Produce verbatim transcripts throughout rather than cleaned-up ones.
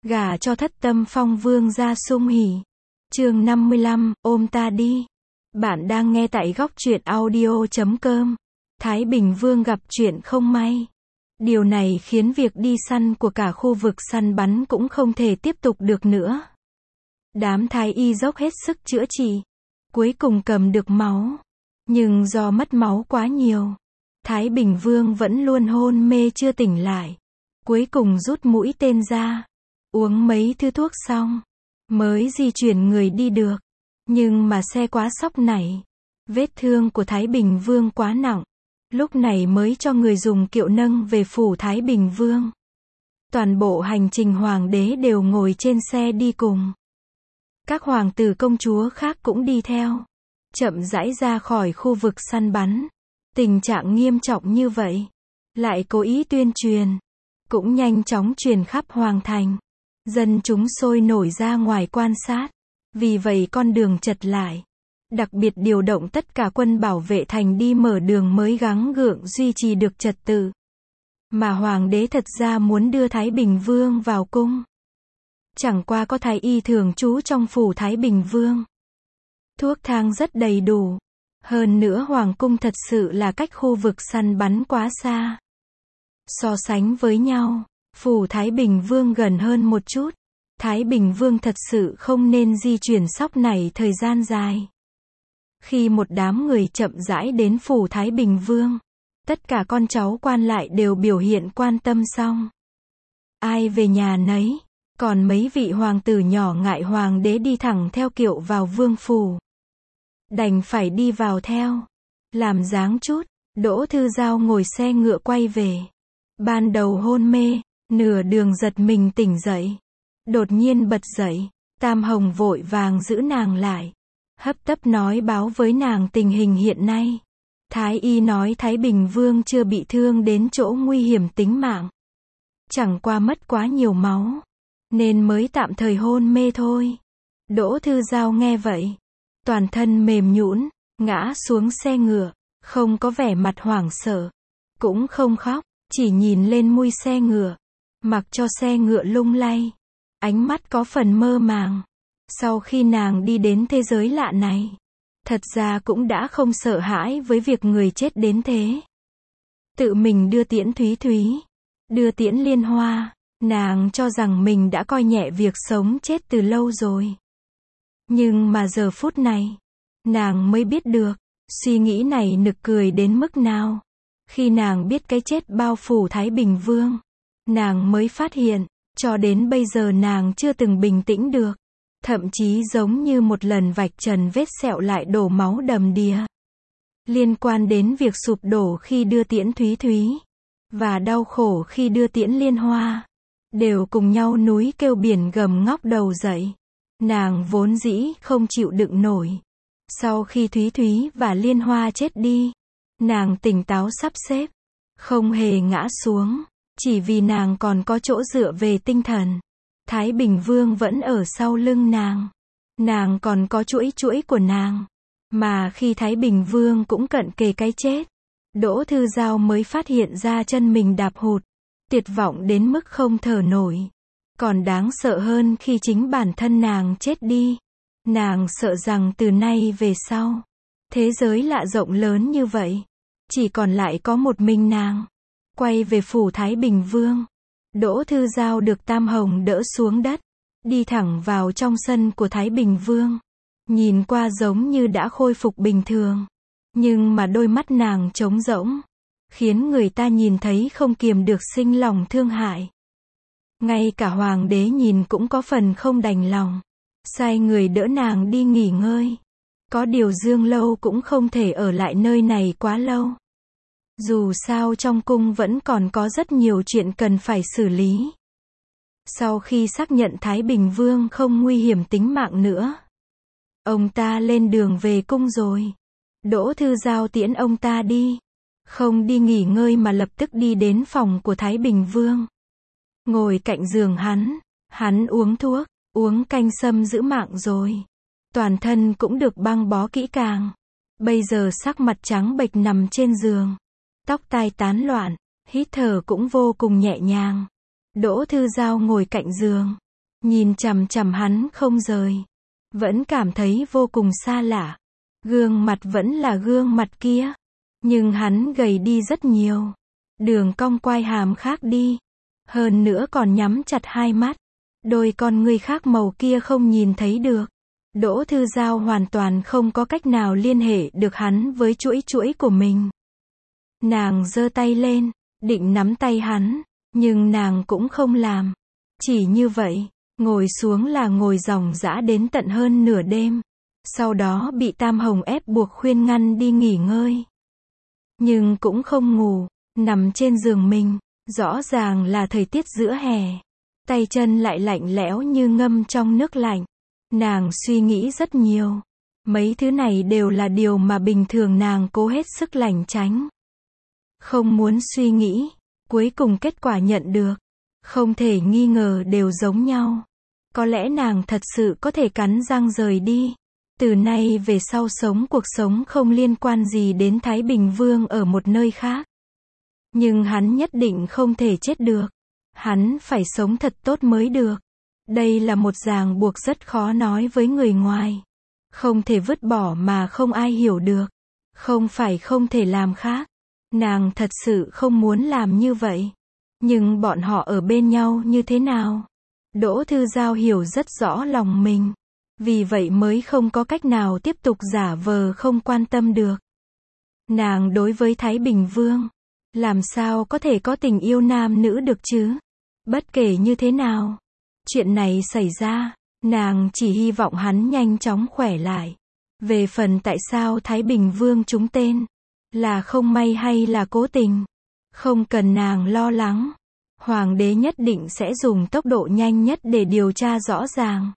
Gả cho thất tâm phong vương gia sung hỉ. Chương năm mươi lăm, ôm ta đi. Bạn đang nghe tại góc truyện audio chấm com. Thái Bình Vương gặp chuyện không may. Điều này khiến việc đi săn của cả khu vực săn bắn cũng không thể tiếp tục được nữa. Đám thái y dốc hết sức chữa trị. Cuối cùng cầm được máu. Nhưng do mất máu quá nhiều, Thái Bình Vương vẫn luôn hôn mê chưa tỉnh lại. Cuối cùng rút mũi tên ra, uống mấy thứ thuốc xong, mới di chuyển người đi được. Nhưng mà xe quá sóc nảy. Vết thương của Thái Bình Vương quá nặng. Lúc này mới cho người dùng kiệu nâng về phủ Thái Bình Vương. Toàn bộ hành trình hoàng đế đều ngồi trên xe đi cùng. Các hoàng tử công chúa khác cũng đi theo. Chậm rãi ra khỏi khu vực săn bắn. Tình trạng nghiêm trọng như vậy, lại cố ý tuyên truyền, cũng nhanh chóng truyền khắp hoàng thành. Dân chúng sôi nổi ra ngoài quan sát. Vì vậy con đường chật lại. Đặc biệt điều động tất cả quân bảo vệ thành đi mở đường mới gắng gượng duy trì được trật tự. Mà hoàng đế thật ra muốn đưa Thái Bình Vương vào cung. Chẳng qua có thái y thường trú trong phủ Thái Bình Vương. Thuốc thang rất đầy đủ. Hơn nữa hoàng cung thật sự là cách khu vực săn bắn quá xa. So sánh với nhau, phủ Thái Bình Vương gần hơn một chút. Thái Bình Vương thật sự không nên di chuyển sóc này thời gian dài. Khi một đám người chậm rãi đến phủ Thái Bình Vương, tất cả con cháu quan lại đều biểu hiện quan tâm xong. Ai về nhà nấy, còn mấy vị hoàng tử nhỏ ngại hoàng đế đi thẳng theo kiệu vào vương phủ. Đành phải đi vào theo. Làm dáng chút, Đỗ Thư Giao ngồi xe ngựa quay về. Ban đầu hôn mê, nửa đường giật mình tỉnh dậy. Đột nhiên bật dậy, Tam Hồng vội vàng giữ nàng lại. Hấp tấp nói báo với nàng tình hình hiện nay. Thái y nói Thái Bình Vương chưa bị thương đến chỗ nguy hiểm tính mạng. Chẳng qua mất quá nhiều máu, nên mới tạm thời hôn mê thôi. Đỗ Thư Giao nghe vậy, toàn thân mềm nhũn, ngã xuống xe ngựa, không có vẻ mặt hoảng sợ, cũng không khóc, chỉ nhìn lên mui xe ngựa, mặc cho xe ngựa lung lay, ánh mắt có phần mơ màng. Sau khi nàng đi đến thế giới lạ này, thật ra cũng đã không sợ hãi với việc người chết đến thế. Tự mình đưa tiễn Thúy Thúy, đưa tiễn Liên Hoa, nàng cho rằng mình đã coi nhẹ việc sống chết từ lâu rồi. Nhưng mà giờ phút này, nàng mới biết được, suy nghĩ này nực cười đến mức nào. Khi nàng biết cái chết bao phủ Thái Bình Vương, nàng mới phát hiện, cho đến bây giờ nàng chưa từng bình tĩnh được. Thậm chí giống như một lần vạch trần vết sẹo lại đổ máu đầm đìa. Liên quan đến việc sụp đổ khi đưa tiễn Thúy Thúy, và đau khổ khi đưa tiễn Liên Hoa, đều cùng nhau núi kêu biển gầm ngóc đầu dậy. Nàng vốn dĩ không chịu đựng nổi. Sau khi Thúy Thúy và Liên Hoa chết đi, nàng tỉnh táo sắp xếp, không hề ngã xuống, chỉ vì nàng còn có chỗ dựa về tinh thần. Thái Bình Vương vẫn ở sau lưng nàng. Nàng còn có chuỗi chuỗi của nàng. Mà khi Thái Bình Vương cũng cận kề cái chết, Đỗ Thư Giao mới phát hiện ra chân mình đạp hụt. Tuyệt vọng đến mức không thở nổi. Còn đáng sợ hơn khi chính bản thân nàng chết đi. Nàng sợ rằng từ nay về sau, thế giới lạ rộng lớn như vậy, chỉ còn lại có một mình nàng. Quay về phủ Thái Bình Vương, Đỗ Thư Giao được Tam Hồng đỡ xuống đất, đi thẳng vào trong sân của Thái Bình Vương. Nhìn qua giống như đã khôi phục bình thường, nhưng mà đôi mắt nàng trống rỗng, khiến người ta nhìn thấy không kiềm được sinh lòng thương hại. Ngay cả hoàng đế nhìn cũng có phần không đành lòng, sai người đỡ nàng đi nghỉ ngơi. Có điều Dương Lâu cũng không thể ở lại nơi này quá lâu. Dù sao trong cung vẫn còn có rất nhiều chuyện cần phải xử lý. Sau khi xác nhận Thái Bình Vương không nguy hiểm tính mạng nữa, ông ta lên đường về cung rồi. Đỗ Thư Giao tiễn ông ta đi. Không đi nghỉ ngơi mà lập tức đi đến phòng của Thái Bình Vương. Ngồi cạnh giường hắn, hắn uống thuốc, uống canh sâm giữ mạng rồi. Toàn thân cũng được băng bó kỹ càng. Bây giờ sắc mặt trắng bệch nằm trên giường. Tóc tai tán loạn, hít thở cũng vô cùng nhẹ nhàng. Đỗ Thư Giao ngồi cạnh giường, nhìn chằm chằm hắn không rời. Vẫn cảm thấy vô cùng xa lạ. Gương mặt vẫn là gương mặt kia. Nhưng hắn gầy đi rất nhiều. Đường cong quai hàm khác đi. Hơn nữa còn nhắm chặt hai mắt. Đôi con ngươi khác màu kia không nhìn thấy được. Đỗ Thư Giao hoàn toàn không có cách nào liên hệ được hắn với chuỗi chuỗi của mình. Nàng giơ tay lên, định nắm tay hắn, nhưng nàng cũng không làm. Chỉ như vậy, ngồi xuống là ngồi ròng rã đến tận hơn nửa đêm. Sau đó bị Tam Hồng ép buộc khuyên ngăn đi nghỉ ngơi. Nhưng cũng không ngủ, nằm trên giường mình, rõ ràng là thời tiết giữa hè. Tay chân lại lạnh lẽo như ngâm trong nước lạnh. Nàng suy nghĩ rất nhiều. Mấy thứ này đều là điều mà bình thường nàng cố hết sức lảng tránh. Không muốn suy nghĩ, cuối cùng kết quả nhận được. Không thể nghi ngờ đều giống nhau. Có lẽ nàng thật sự có thể cắn răng rời đi. Từ nay về sau sống cuộc sống không liên quan gì đến Thái Bình Vương ở một nơi khác. Nhưng hắn nhất định không thể chết được. Hắn phải sống thật tốt mới được. Đây là một ràng buộc rất khó nói với người ngoài. Không thể vứt bỏ mà không ai hiểu được. Không phải không thể làm khác. Nàng thật sự không muốn làm như vậy. Nhưng bọn họ ở bên nhau như thế nào? Đỗ Thư Giao hiểu rất rõ lòng mình. Vì vậy mới không có cách nào tiếp tục giả vờ không quan tâm được. Nàng đối với Thái Bình Vương, làm sao có thể có tình yêu nam nữ được chứ? Bất kể như thế nào, chuyện này xảy ra, nàng chỉ hy vọng hắn nhanh chóng khỏe lại. Về phần tại sao Thái Bình Vương trúng tên, là không may hay là cố tình, không cần nàng lo lắng. Hoàng đế nhất định sẽ dùng tốc độ nhanh nhất để điều tra rõ ràng.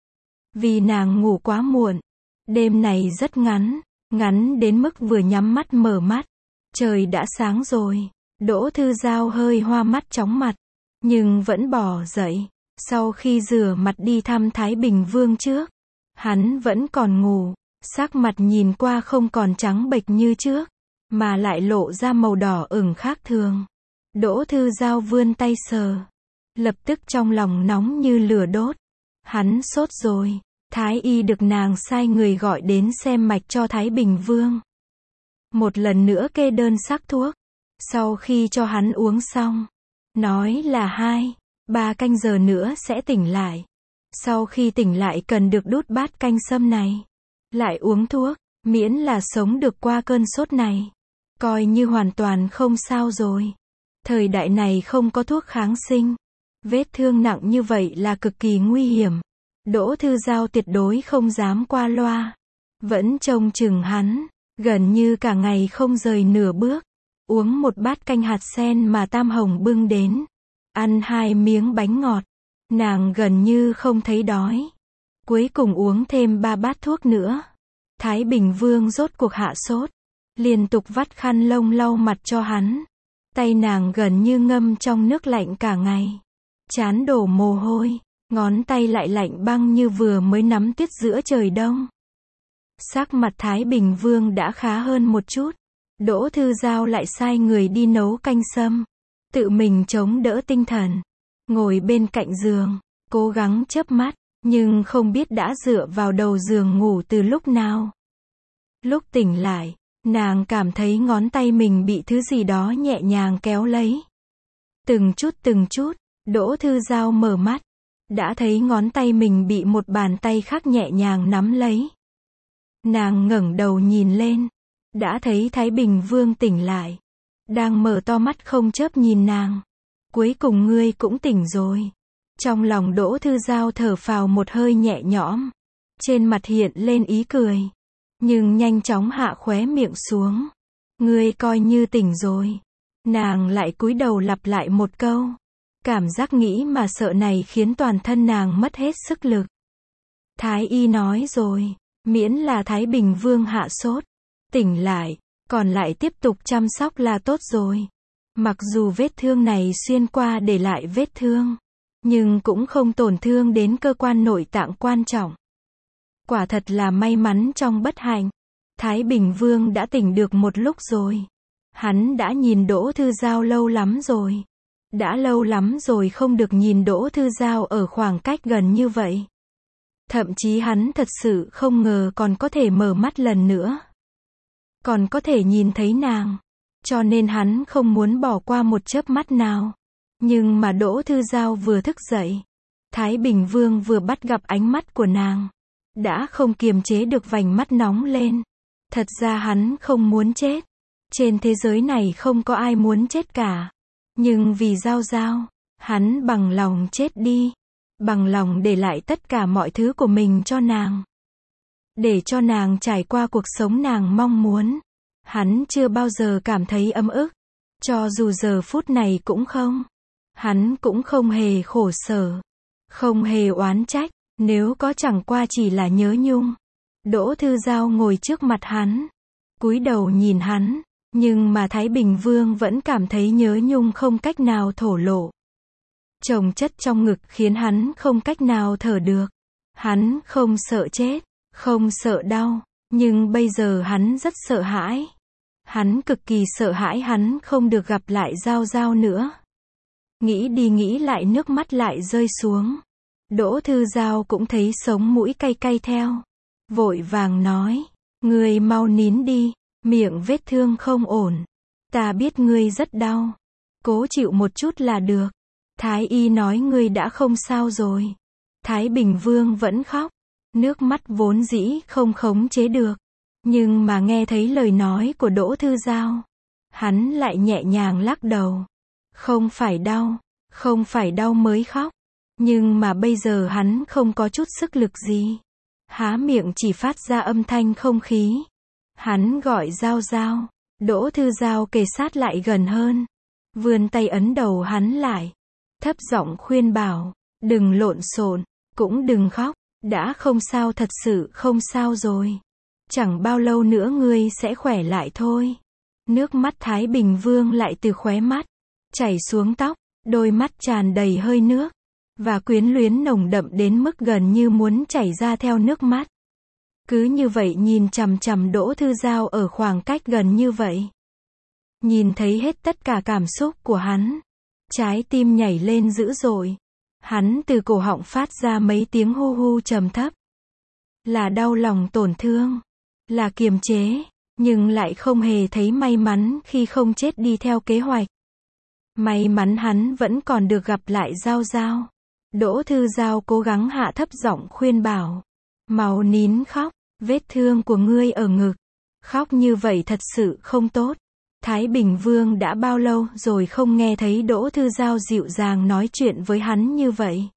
Vì nàng ngủ quá muộn, đêm này rất ngắn, ngắn đến mức vừa nhắm mắt mở mắt, trời đã sáng rồi. Đỗ Thư Giao hơi hoa mắt chóng mặt, nhưng vẫn bỏ dậy. Sau khi rửa mặt đi thăm Thái Bình Vương trước, hắn vẫn còn ngủ, sắc mặt nhìn qua không còn trắng bệch như trước, mà lại lộ ra màu đỏ ửng khác thường. Đỗ Thư Giao vươn tay sờ, lập tức trong lòng nóng như lửa đốt. Hắn sốt rồi. Thái y được nàng sai người gọi đến xem mạch cho Thái Bình Vương. Một lần nữa kê đơn sắc thuốc. Sau khi cho hắn uống xong, nói là hai, ba canh giờ nữa sẽ tỉnh lại. Sau khi tỉnh lại cần được đút bát canh sâm này. Lại uống thuốc, miễn là sống được qua cơn sốt này. Coi như hoàn toàn không sao rồi. Thời đại này không có thuốc kháng sinh. Vết thương nặng như vậy là cực kỳ nguy hiểm. Đỗ Thư Giao tuyệt đối không dám qua loa. Vẫn trông chừng hắn, gần như cả ngày không rời nửa bước. Uống một bát canh hạt sen mà Tam Hồng bưng đến. Ăn hai miếng bánh ngọt. Nàng gần như không thấy đói. Cuối cùng uống thêm ba bát thuốc nữa. Thái Bình Vương rốt cuộc hạ sốt. Liên tục vắt khăn lông lau mặt cho hắn. Tay nàng gần như ngâm trong nước lạnh cả ngày. Trán đổ mồ hôi. Ngón tay lại lạnh băng như vừa mới nắm tuyết giữa trời đông. Sắc mặt Thái Bình Vương đã khá hơn một chút. Đỗ Thư Giao lại sai người đi nấu canh sâm. Tự mình chống đỡ tinh thần. Ngồi bên cạnh giường, cố gắng chớp mắt, nhưng không biết đã dựa vào đầu giường ngủ từ lúc nào. Lúc tỉnh lại, nàng cảm thấy ngón tay mình bị thứ gì đó nhẹ nhàng kéo lấy. Từng chút từng chút, Đỗ Thư Giao mở mắt. Đã thấy ngón tay mình bị một bàn tay khác nhẹ nhàng nắm lấy. Nàng ngẩng đầu nhìn lên. Đã thấy Thái Bình Vương tỉnh lại. Đang mở to mắt không chớp nhìn nàng. Cuối cùng ngươi cũng tỉnh rồi. Trong lòng Đỗ Thư Giao thở phào một hơi nhẹ nhõm. Trên mặt hiện lên ý cười. Nhưng nhanh chóng hạ khóe miệng xuống. Ngươi coi như tỉnh rồi. Nàng lại cúi đầu lặp lại một câu. Cảm giác nghĩ mà sợ này khiến toàn thân nàng mất hết sức lực. Thái y nói rồi, miễn là Thái Bình Vương hạ sốt, tỉnh lại, còn lại tiếp tục chăm sóc là tốt rồi. Mặc dù vết thương này xuyên qua để lại vết thương, nhưng cũng không tổn thương đến cơ quan nội tạng quan trọng. Quả thật là may mắn trong bất hạnh. Thái Bình Vương đã tỉnh được một lúc rồi. Hắn đã nhìn Đỗ Thư Giao lâu lắm rồi. Đã lâu lắm rồi không được nhìn Đỗ Thư Giao ở khoảng cách gần như vậy. Thậm chí hắn thật sự không ngờ còn có thể mở mắt lần nữa. Còn có thể nhìn thấy nàng. Cho nên hắn không muốn bỏ qua một chớp mắt nào. Nhưng mà Đỗ Thư Giao vừa thức dậy. Thái Bình Vương vừa bắt gặp ánh mắt của nàng. Đã không kiềm chế được vành mắt nóng lên. Thật ra hắn không muốn chết. Trên thế giới này không có ai muốn chết cả. Nhưng vì Giao Giao, hắn bằng lòng chết đi. Bằng lòng để lại tất cả mọi thứ của mình cho nàng. Để cho nàng trải qua cuộc sống nàng mong muốn. Hắn chưa bao giờ cảm thấy ấm ức. Cho dù giờ phút này cũng không. Hắn cũng không hề khổ sở. Không hề oán trách. Nếu có chẳng qua chỉ là nhớ nhung. Đỗ Thư Giao ngồi trước mặt hắn. Cúi đầu nhìn hắn. Nhưng mà Thái Bình Vương vẫn cảm thấy nhớ nhung không cách nào thổ lộ. Chồng chất trong ngực khiến hắn không cách nào thở được. Hắn không sợ chết. Không sợ đau. Nhưng bây giờ hắn rất sợ hãi. Hắn cực kỳ sợ hãi hắn không được gặp lại Giao Giao nữa. Nghĩ đi nghĩ lại nước mắt lại rơi xuống. Đỗ Thư Giao cũng thấy sống mũi cay cay theo. Vội vàng nói. Ngươi mau nín đi. Miệng vết thương không ổn. Ta biết ngươi rất đau. Cố chịu một chút là được. Thái y nói ngươi đã không sao rồi. Thái Bình Vương vẫn khóc. Nước mắt vốn dĩ không khống chế được. Nhưng mà nghe thấy lời nói của Đỗ Thư Giao. Hắn lại nhẹ nhàng lắc đầu. Không phải đau. Không phải đau mới khóc. Nhưng mà bây giờ hắn không có chút sức lực gì. Há miệng chỉ phát ra âm thanh không khí. Hắn gọi Giao Giao. Đỗ Thư Giao kề sát lại gần hơn. Vươn tay ấn đầu hắn lại. Thấp giọng khuyên bảo. Đừng lộn xộn. Cũng đừng khóc. Đã không sao, thật sự không sao rồi. Chẳng bao lâu nữa ngươi sẽ khỏe lại thôi. Nước mắt Thái Bình Vương lại từ khóe mắt. Chảy xuống tóc. Đôi mắt tràn đầy hơi nước. Và quyến luyến nồng đậm đến mức gần như muốn chảy ra theo nước mắt. Cứ như vậy nhìn chằm chằm Đỗ Thư Giao ở khoảng cách gần như vậy. Nhìn thấy hết tất cả cảm xúc của hắn. Trái tim nhảy lên dữ dội. Hắn từ cổ họng phát ra mấy tiếng hu hu trầm thấp. Là đau lòng tổn thương. Là kiềm chế. Nhưng lại không hề thấy may mắn khi không chết đi theo kế hoạch. May mắn hắn vẫn còn được gặp lại Giao Giao. Đỗ Thư Giao cố gắng hạ thấp giọng khuyên bảo. Mau nín khóc. Vết thương của ngươi ở ngực. Khóc như vậy thật sự không tốt. Thái Bình Vương đã bao lâu rồi không nghe thấy Đỗ Thư Giao dịu dàng nói chuyện với hắn như vậy.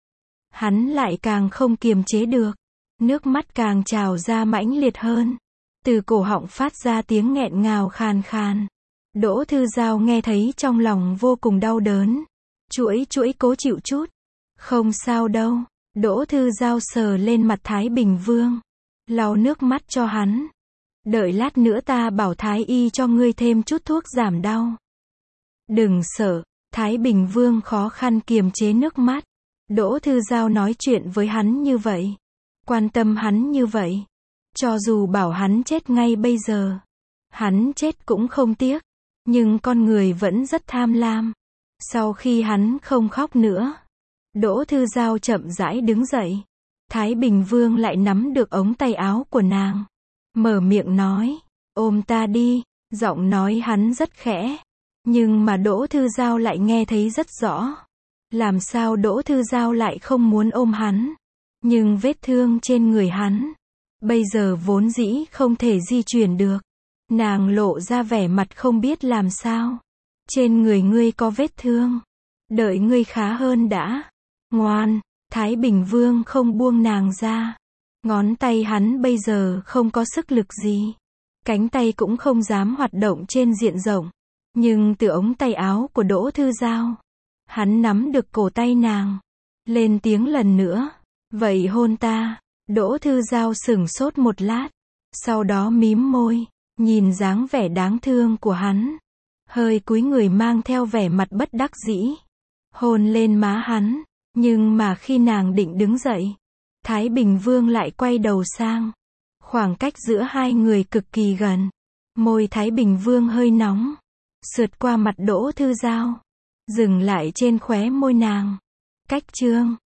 Hắn lại càng không kiềm chế được. Nước mắt càng trào ra mãnh liệt hơn. Từ cổ họng phát ra tiếng nghẹn ngào khàn khàn. Đỗ Thư Giao nghe thấy trong lòng vô cùng đau đớn. Chuỗi chuỗi cố chịu chút. Không sao đâu. Đỗ Thư Giao sờ lên mặt Thái Bình Vương. Lau nước mắt cho hắn. Đợi lát nữa ta bảo Thái y cho ngươi thêm chút thuốc giảm đau. Đừng sợ. Thái Bình Vương khó khăn kiềm chế nước mắt. Đỗ Thư Giao nói chuyện với hắn như vậy. Quan tâm hắn như vậy. Cho dù bảo hắn chết ngay bây giờ. Hắn chết cũng không tiếc. Nhưng con người vẫn rất tham lam. Sau khi hắn không khóc nữa. Đỗ Thư Giao chậm rãi đứng dậy. Thái Bình Vương lại nắm được ống tay áo của nàng. Mở miệng nói. Ôm ta đi. Giọng nói hắn rất khẽ. Nhưng mà Đỗ Thư Giao lại nghe thấy rất rõ. Làm sao Đỗ Thư Giao lại không muốn ôm hắn. Nhưng vết thương trên người hắn. Bây giờ vốn dĩ không thể di chuyển được. Nàng lộ ra vẻ mặt không biết làm sao. Trên người ngươi có vết thương. Đợi ngươi khá hơn đã. Ngoan. Thái Bình Vương không buông nàng ra. Ngón tay hắn bây giờ không có sức lực gì. Cánh tay cũng không dám hoạt động trên diện rộng. Nhưng từ ống tay áo của Đỗ Thư Giao. Hắn nắm được cổ tay nàng. Lên tiếng lần nữa. Vậy hôn ta. Đỗ Thư Giao sửng sốt một lát. Sau đó mím môi. Nhìn dáng vẻ đáng thương của hắn. Hơi cúi người mang theo vẻ mặt bất đắc dĩ. Hôn lên má hắn. Nhưng mà khi nàng định đứng dậy. Thái Bình Vương lại quay đầu sang. Khoảng cách giữa hai người cực kỳ gần. Môi Thái Bình Vương hơi nóng. Sượt qua mặt Đỗ Thư Giao. dừng lại trên khóe môi nàng. Cách chương